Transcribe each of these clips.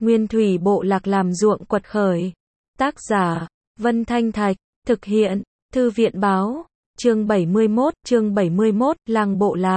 Nguyên thủy bộ lạc làm ruộng quật khởi. Tác giả, Vân Thanh Thạch, thực hiện, Thư viện báo, chương 71, làng bộ lạc.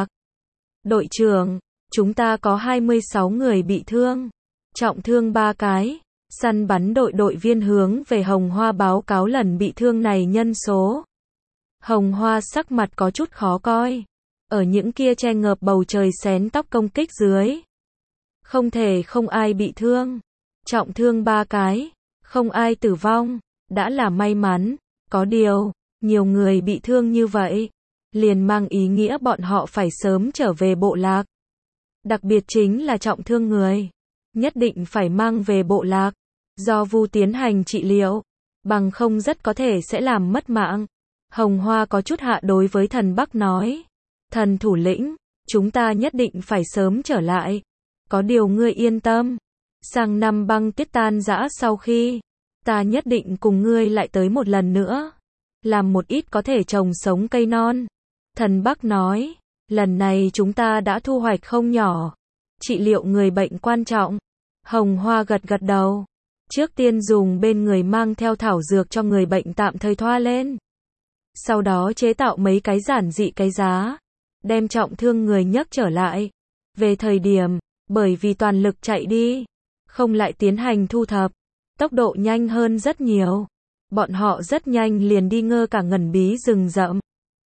Đội trưởng, chúng ta có 26 người bị thương, trọng thương 3 cái. Săn bắn đội viên hướng về Hồng Hoa báo cáo lần bị thương này nhân số. Hồng Hoa sắc mặt có chút khó coi. Ở những kia che ngợp bầu trời xén tóc công kích dưới. Không thể không ai bị thương. Trọng thương 3 cái. Không ai tử vong. Đã là may mắn. Có điều, nhiều người bị thương như vậy. Liền mang ý nghĩa bọn họ phải sớm trở về bộ lạc. Đặc biệt chính là trọng thương người. Nhất định phải mang về bộ lạc. Do Vu tiến hành trị liệu. Bằng không rất có thể sẽ làm mất mạng. Hồng Hoa có chút hạ đối với thần Bắc nói. Thần thủ lĩnh, chúng ta nhất định phải sớm trở lại. Có điều ngươi yên tâm. Sang năm băng tuyết tan rã sau khi, ta nhất định cùng ngươi lại tới một lần nữa. Làm một ít có thể trồng sống cây non. Thần Bắc nói, lần này chúng ta đã thu hoạch không nhỏ. Trị liệu người bệnh quan trọng. Hồng Hoa gật gật đầu. Trước tiên dùng bên người mang theo thảo dược cho người bệnh tạm thời thoa lên. Sau đó chế tạo mấy cái giản dị cái giá. Đem trọng thương người nhấc trở lại. Về thời điểm, bởi vì toàn lực chạy đi, không lại tiến hành thu thập. Tốc độ nhanh hơn rất nhiều. Bọn họ rất nhanh liền đi ngơ cả ngẩn bí rừng rậm.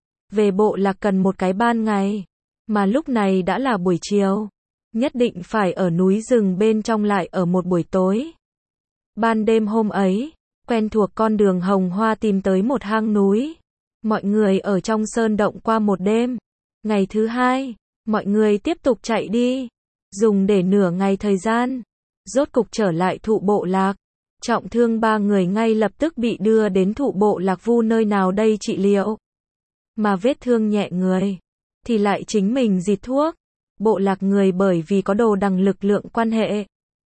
Về bộ lạc cần một cái ban ngày. Mà lúc này đã là buổi chiều. Nhất định phải ở núi rừng bên trong lại ở một buổi tối. Ban đêm hôm ấy, quen thuộc con đường Hồng Hoa tìm tới một hang núi. Mọi người ở trong sơn động qua một đêm. Ngày thứ hai, mọi người tiếp tục chạy đi. Dùng để nửa ngày thời gian. Rốt cục trở lại thụ bộ lạc. Trọng thương 3 người ngay lập tức bị đưa đến thụ bộ lạc Vu nơi nào đây trị liệu. Mà vết thương nhẹ người, thì lại chính mình dịt thuốc. Bộ lạc người bởi vì có đồ đằng lực lượng quan hệ.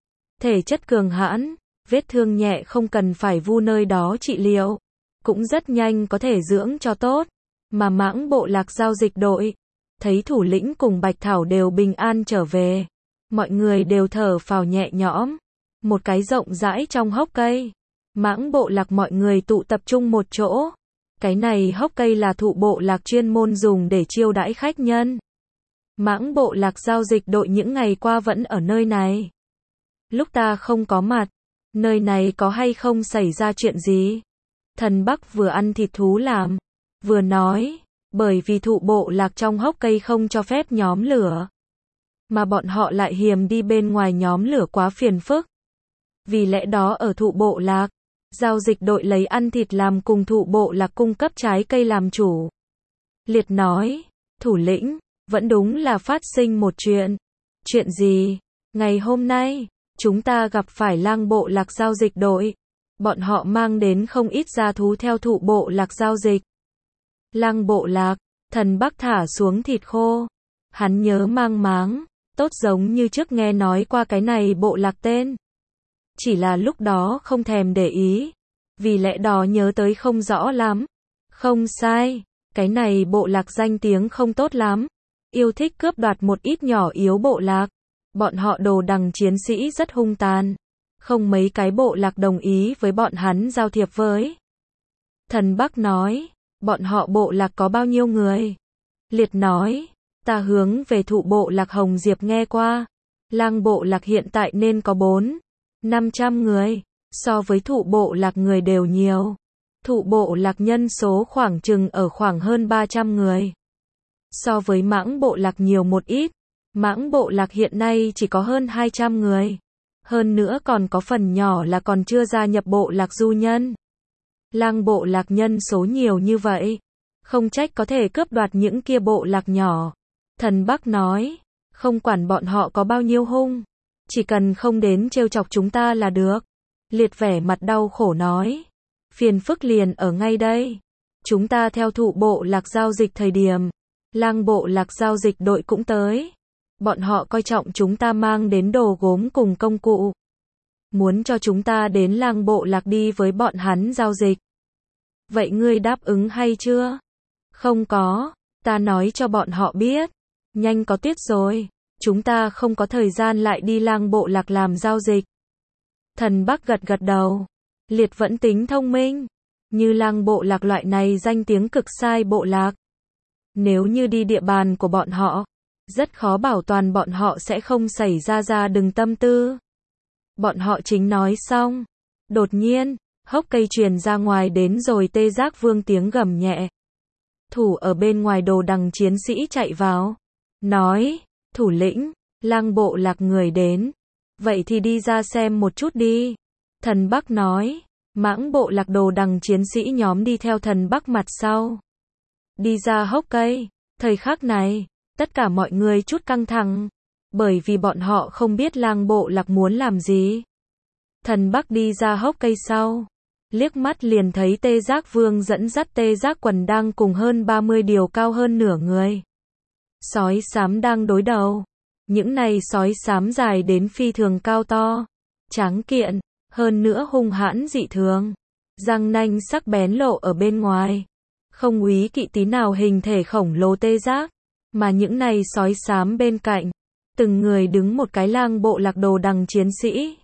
Thể chất cường hãn, vết thương nhẹ không cần phải Vu nơi đó trị liệu. Cũng rất nhanh có thể dưỡng cho tốt. Mà mãng bộ lạc giao dịch đội, thấy thủ lĩnh cùng Bạch Thảo đều bình an trở về. Mọi người đều thở phào nhẹ nhõm. Một cái rộng rãi trong hốc cây. Mãng bộ lạc mọi người tụ tập trung một chỗ. Cái này hốc cây là thụ bộ lạc chuyên môn dùng để chiêu đãi khách nhân. Mãng bộ lạc giao dịch đội những ngày qua vẫn ở nơi này. Lúc ta không có mặt, nơi này có hay không xảy ra chuyện gì? Thần Bắc vừa ăn thịt thú làm, vừa nói, bởi vì thụ bộ lạc trong hốc cây không cho phép nhóm lửa. Mà bọn họ lại hiềm đi bên ngoài nhóm lửa quá phiền phức. Vì lẽ đó ở thụ bộ lạc, giao dịch đội lấy ăn thịt làm cùng thụ bộ lạc cung cấp trái cây làm chủ. Liệt nói, thủ lĩnh, vẫn đúng là phát sinh một chuyện. Chuyện gì? Ngày hôm nay, chúng ta gặp phải lang bộ lạc giao dịch đội. Bọn họ mang đến không ít gia thú theo thụ bộ lạc giao dịch. Lang bộ lạc, thần Bắc thả xuống thịt khô. Hắn nhớ mang máng, tốt giống như trước nghe nói qua cái này bộ lạc tên. Chỉ là lúc đó không thèm để ý. Vì lẽ đó nhớ tới không rõ lắm. Không sai, cái này bộ lạc danh tiếng không tốt lắm. Yêu thích cướp đoạt một ít nhỏ yếu bộ lạc. Bọn họ đồ đằng chiến sĩ rất hung tàn. Không mấy cái bộ lạc đồng ý với bọn hắn giao thiệp với. Thần Bắc nói, bọn họ bộ lạc có bao nhiêu người? Liệt nói, ta hướng về thụ bộ lạc Hồng Diệp nghe qua. Lang bộ lạc hiện tại nên có 400-500 người. So với thụ bộ lạc người đều nhiều. Thụ bộ lạc nhân số khoảng chừng ở khoảng hơn 300 người. So với mãng bộ lạc nhiều một ít. Mãng bộ lạc hiện nay chỉ có hơn 200 người. Hơn nữa còn có phần nhỏ là còn chưa gia nhập bộ lạc du nhân. Lang bộ lạc nhân số nhiều như vậy. Không trách có thể cướp đoạt những kia bộ lạc nhỏ. Thần Bắc nói, không quản bọn họ có bao nhiêu hung. Chỉ cần không đến trêu chọc chúng ta là được. Liệt vẻ mặt đau khổ nói. Phiền phức liền ở ngay đây. Chúng ta theo thụ bộ lạc giao dịch thời điểm. Lang bộ lạc giao dịch đội cũng tới. Bọn họ coi trọng chúng ta mang đến đồ gốm cùng công cụ. Muốn cho chúng ta đến lang bộ lạc đi với bọn hắn giao dịch. Vậy ngươi đáp ứng hay chưa? Không có, ta nói cho bọn họ biết. Nhanh có tuyết rồi. Chúng ta không có thời gian lại đi lang bộ lạc làm giao dịch. Thần Bắc gật gật đầu. Liệt vẫn tính thông minh. Như Lang bộ lạc loại này danh tiếng cực sai bộ lạc. Nếu như đi địa bàn của bọn họ, rất khó bảo toàn bọn họ sẽ không xảy ra đừng tâm tư. Bọn họ chính nói xong. Đột nhiên, hốc cây truyền ra ngoài đến rồi Tê Giác Vương tiếng gầm nhẹ. Thủ ở bên ngoài đồ đằng chiến sĩ chạy vào. Nói, thủ lĩnh, Lang bộ lạc người đến. Vậy thì đi ra xem một chút đi. Thần Bắc nói, Mãng bộ lạc đồ đằng chiến sĩ nhóm đi theo Thần Bắc mặt sau. Đi ra hốc cây. Thời khắc này, tất cả mọi người chút căng thẳng. Bởi vì bọn họ không biết Lang bộ lạc muốn làm gì. Thần Bắc đi ra hốc cây sau. Liếc mắt liền thấy Tê Giác Vương dẫn dắt Tê Giác Quần đang cùng hơn 30 điều cao hơn nửa người. Sói xám đang đối đầu. Những này sói xám dài đến phi thường cao to, tráng kiện, hơn nữa hung hãn dị thường. Răng nanh sắc bén lộ ở bên ngoài. Không úy kỵ tí nào hình thể khổng lồ tê giác. Mà những này sói xám bên cạnh. Từng người đứng một cái Lang bộ lạc đồ đằng chiến sĩ.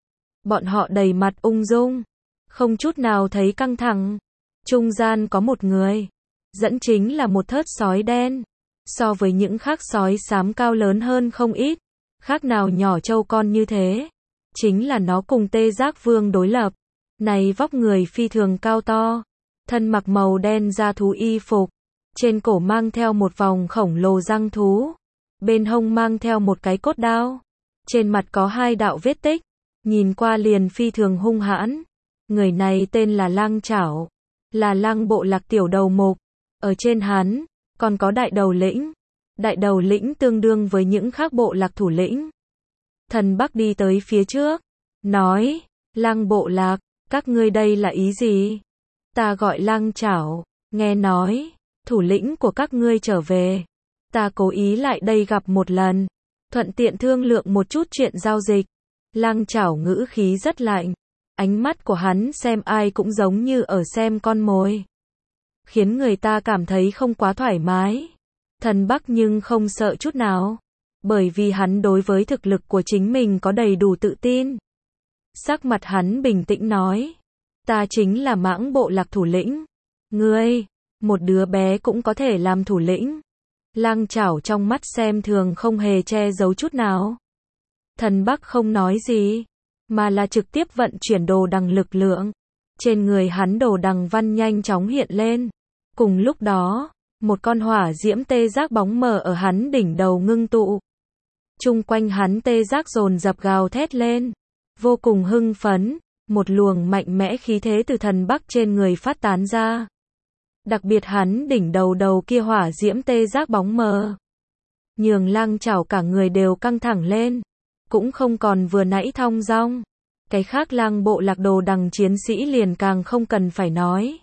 Bọn họ đầy mặt ung dung. Không chút nào thấy căng thẳng. Trung gian có một người. Dẫn chính là một thớt sói đen. So với những khác sói xám cao lớn hơn không ít. Khác nào nhỏ trâu con như thế. Chính là nó cùng Tê Giác Vương đối lập. Này vóc người phi thường cao to. Thân mặc màu đen da thú y phục. Trên cổ mang theo một vòng khổng lồ răng thú. Bên hông mang theo một cái cốt đao. Trên mặt có 2 đạo vết tích. Nhìn qua liền phi thường hung hãn. Người này tên là Lang Chảo. Là Lang bộ lạc tiểu đầu mục. Ở trên hắn, còn có đại đầu lĩnh. Đại đầu lĩnh tương đương với những khác bộ lạc thủ lĩnh. Thần Bắc đi tới phía trước. Nói, Lang bộ lạc, các ngươi đây là ý gì? Ta gọi Lang Chảo. Nghe nói, thủ lĩnh của các ngươi trở về. Ta cố ý lại đây gặp một lần. Thuận tiện thương lượng một chút chuyện giao dịch. Lang Chảo ngữ khí rất lạnh. Ánh mắt của hắn xem ai cũng giống như ở xem con mồi. Khiến người ta cảm thấy không quá thoải mái. Thần Bắc nhưng không sợ chút nào. Bởi vì hắn đối với thực lực của chính mình có đầy đủ tự tin. Sắc mặt hắn bình tĩnh nói. Ta chính là Mãng bộ lạc thủ lĩnh. Ngươi, một đứa bé cũng có thể làm thủ lĩnh. Lang Chảo trong mắt xem thường không hề che giấu chút nào. Thần Bắc không nói gì. Mà là trực tiếp vận chuyển đồ đằng lực lượng. Trên người hắn đồ đằng văn nhanh chóng hiện lên. Cùng lúc đó, một con hỏa diễm tê giác bóng mờ ở hắn đỉnh đầu ngưng tụ. Chung quanh hắn tê giác dồn dập gào thét lên. Vô cùng hưng phấn, một luồng mạnh mẽ khí thế từ Thần Bắc trên người phát tán ra. Đặc biệt hắn đỉnh đầu kia hỏa diễm tê giác bóng mờ. Nhường Lang Chảo cả người đều căng thẳng lên. Cũng không còn vừa nãy thong dong. Cái khác Lang bộ lạc đồ đằng chiến sĩ liền càng không cần phải nói.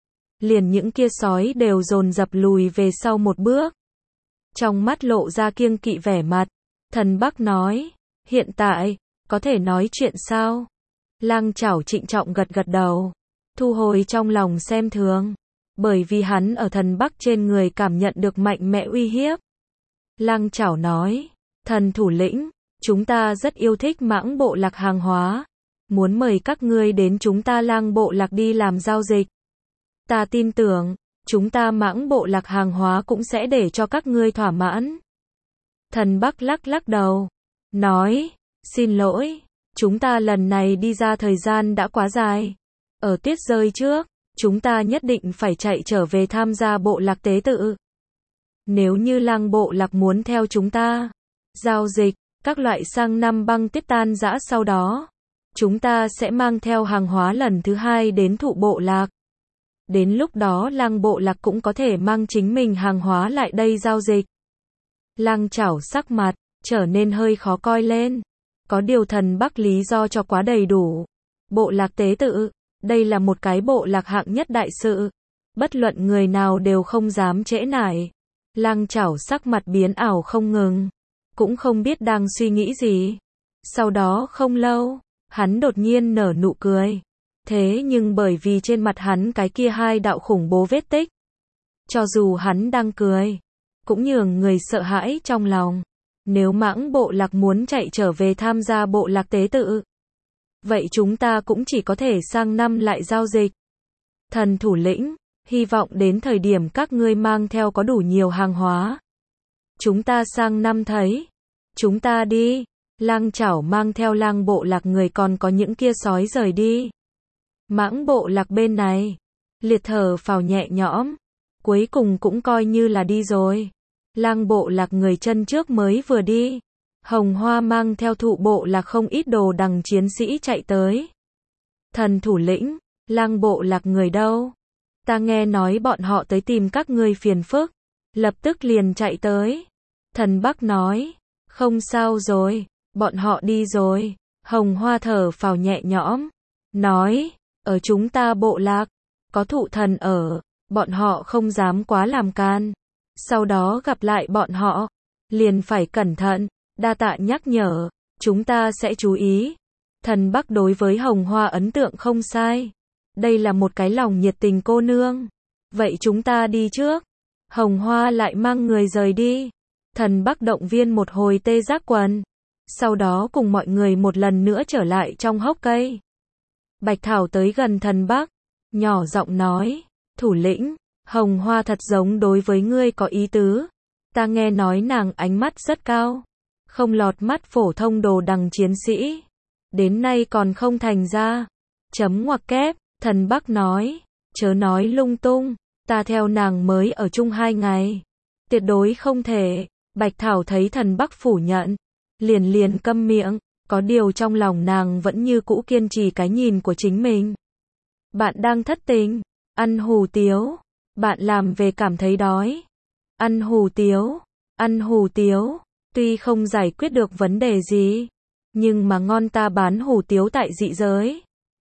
Liền những kia sói đều dồn dập lùi về sau một bước. Trong mắt lộ ra kiêng kỵ vẻ mặt. Thần Bắc nói, hiện tại, có thể nói chuyện sao? Lang Chảo trịnh trọng gật gật đầu. Thu hồi trong lòng xem thường. Bởi vì hắn ở Thần Bắc trên người cảm nhận được mạnh mẽ uy hiếp. Lang Chảo nói, thần thủ lĩnh, chúng ta rất yêu thích Mãng bộ lạc hàng hóa. Muốn mời các ngươi đến chúng ta Lang bộ lạc đi làm giao dịch. Ta tin tưởng, chúng ta Mãng bộ lạc hàng hóa cũng sẽ để cho các ngươi thỏa mãn. Thần Bắc lắc lắc đầu. Nói, xin lỗi, chúng ta lần này đi ra thời gian đã quá dài. Ở tuyết rơi trước, chúng ta nhất định phải chạy trở về tham gia bộ lạc tế tự. Nếu như Lang bộ lạc muốn theo chúng ta giao dịch, các loại sang năm băng tuyết tan rã sau đó, chúng ta sẽ mang theo hàng hóa lần thứ 2 đến thụ bộ lạc. Đến lúc đó Lang bộ lạc cũng có thể mang chính mình hàng hóa lại đây giao dịch. Lang Chảo sắc mặt trở nên hơi khó coi lên. Có điều Thần Bắc lý do cho quá đầy đủ. Bộ lạc tế tự, đây là một cái bộ lạc hạng nhất đại sự. Bất luận người nào đều không dám trễ nải. Lang Chảo sắc mặt biến ảo không ngừng. Cũng không biết đang suy nghĩ gì. Sau đó không lâu, hắn đột nhiên nở nụ cười. Thế nhưng bởi vì trên mặt hắn cái kia 2 đạo khủng bố vết tích. Cho dù hắn đang cười, cũng nhường người sợ hãi trong lòng. Nếu Mãng bộ lạc muốn chạy trở về tham gia bộ lạc tế tự, Vậy chúng ta cũng chỉ có thể sang năm lại giao dịch. Thần thủ lĩnh, hy vọng đến thời điểm các ngươi mang theo có đủ nhiều hàng hóa. Chúng ta sang năm thấy. Chúng ta đi. Lang Chảo mang theo Lang bộ lạc người còn có những kia sói rời đi. Mãng bộ lạc bên này. Liệt thở phào nhẹ nhõm. Cuối cùng cũng coi như là đi rồi. Lang bộ lạc người chân trước mới vừa đi. Hồng Hoa mang theo Thụ bộ lạc không ít đồ đằng chiến sĩ chạy tới. Thần thủ lĩnh, Lang bộ lạc người đâu? Ta nghe nói bọn họ tới tìm các ngươi phiền phức. Lập tức liền chạy tới. Thần Bắc nói, không sao rồi, bọn họ đi rồi. Hồng Hoa thở phào nhẹ nhõm. Nói, ở chúng ta bộ lạc, có Thụ thần ở, bọn họ không dám quá làm can. Sau đó gặp lại bọn họ, liền phải cẩn thận, đa tạ nhắc nhở, chúng ta sẽ chú ý. Thần Bắc đối với Hồng Hoa ấn tượng không sai. Đây là một cái lòng nhiệt tình cô nương. Vậy chúng ta đi trước. Hồng Hoa lại mang người rời đi. Thần Bắc động viên một hồi tê giác quần. Sau đó cùng mọi người một lần nữa trở lại trong hốc cây. Bạch Thảo tới gần thần Bắc, nhỏ giọng nói, thủ lĩnh, Hồng Hoa thật giống đối với ngươi có ý tứ. Ta nghe nói nàng ánh mắt rất cao, không lọt mắt phổ thông đồ đằng chiến sĩ. Đến nay còn không thành ra. Chấm ngoặc kép, thần Bắc nói, chớ nói lung tung, ta theo nàng mới ở chung 2 ngày. Tuyệt đối không thể. Bạch Thảo thấy thần Bắc phủ nhận, liền câm miệng, có điều trong lòng nàng vẫn như cũ kiên trì cái nhìn của chính mình. Bạn đang thất tình, ăn hủ tiếu, bạn làm về cảm thấy đói. Ăn hủ tiếu, tuy không giải quyết được vấn đề gì, nhưng mà ngon, ta bán hủ tiếu tại dị giới.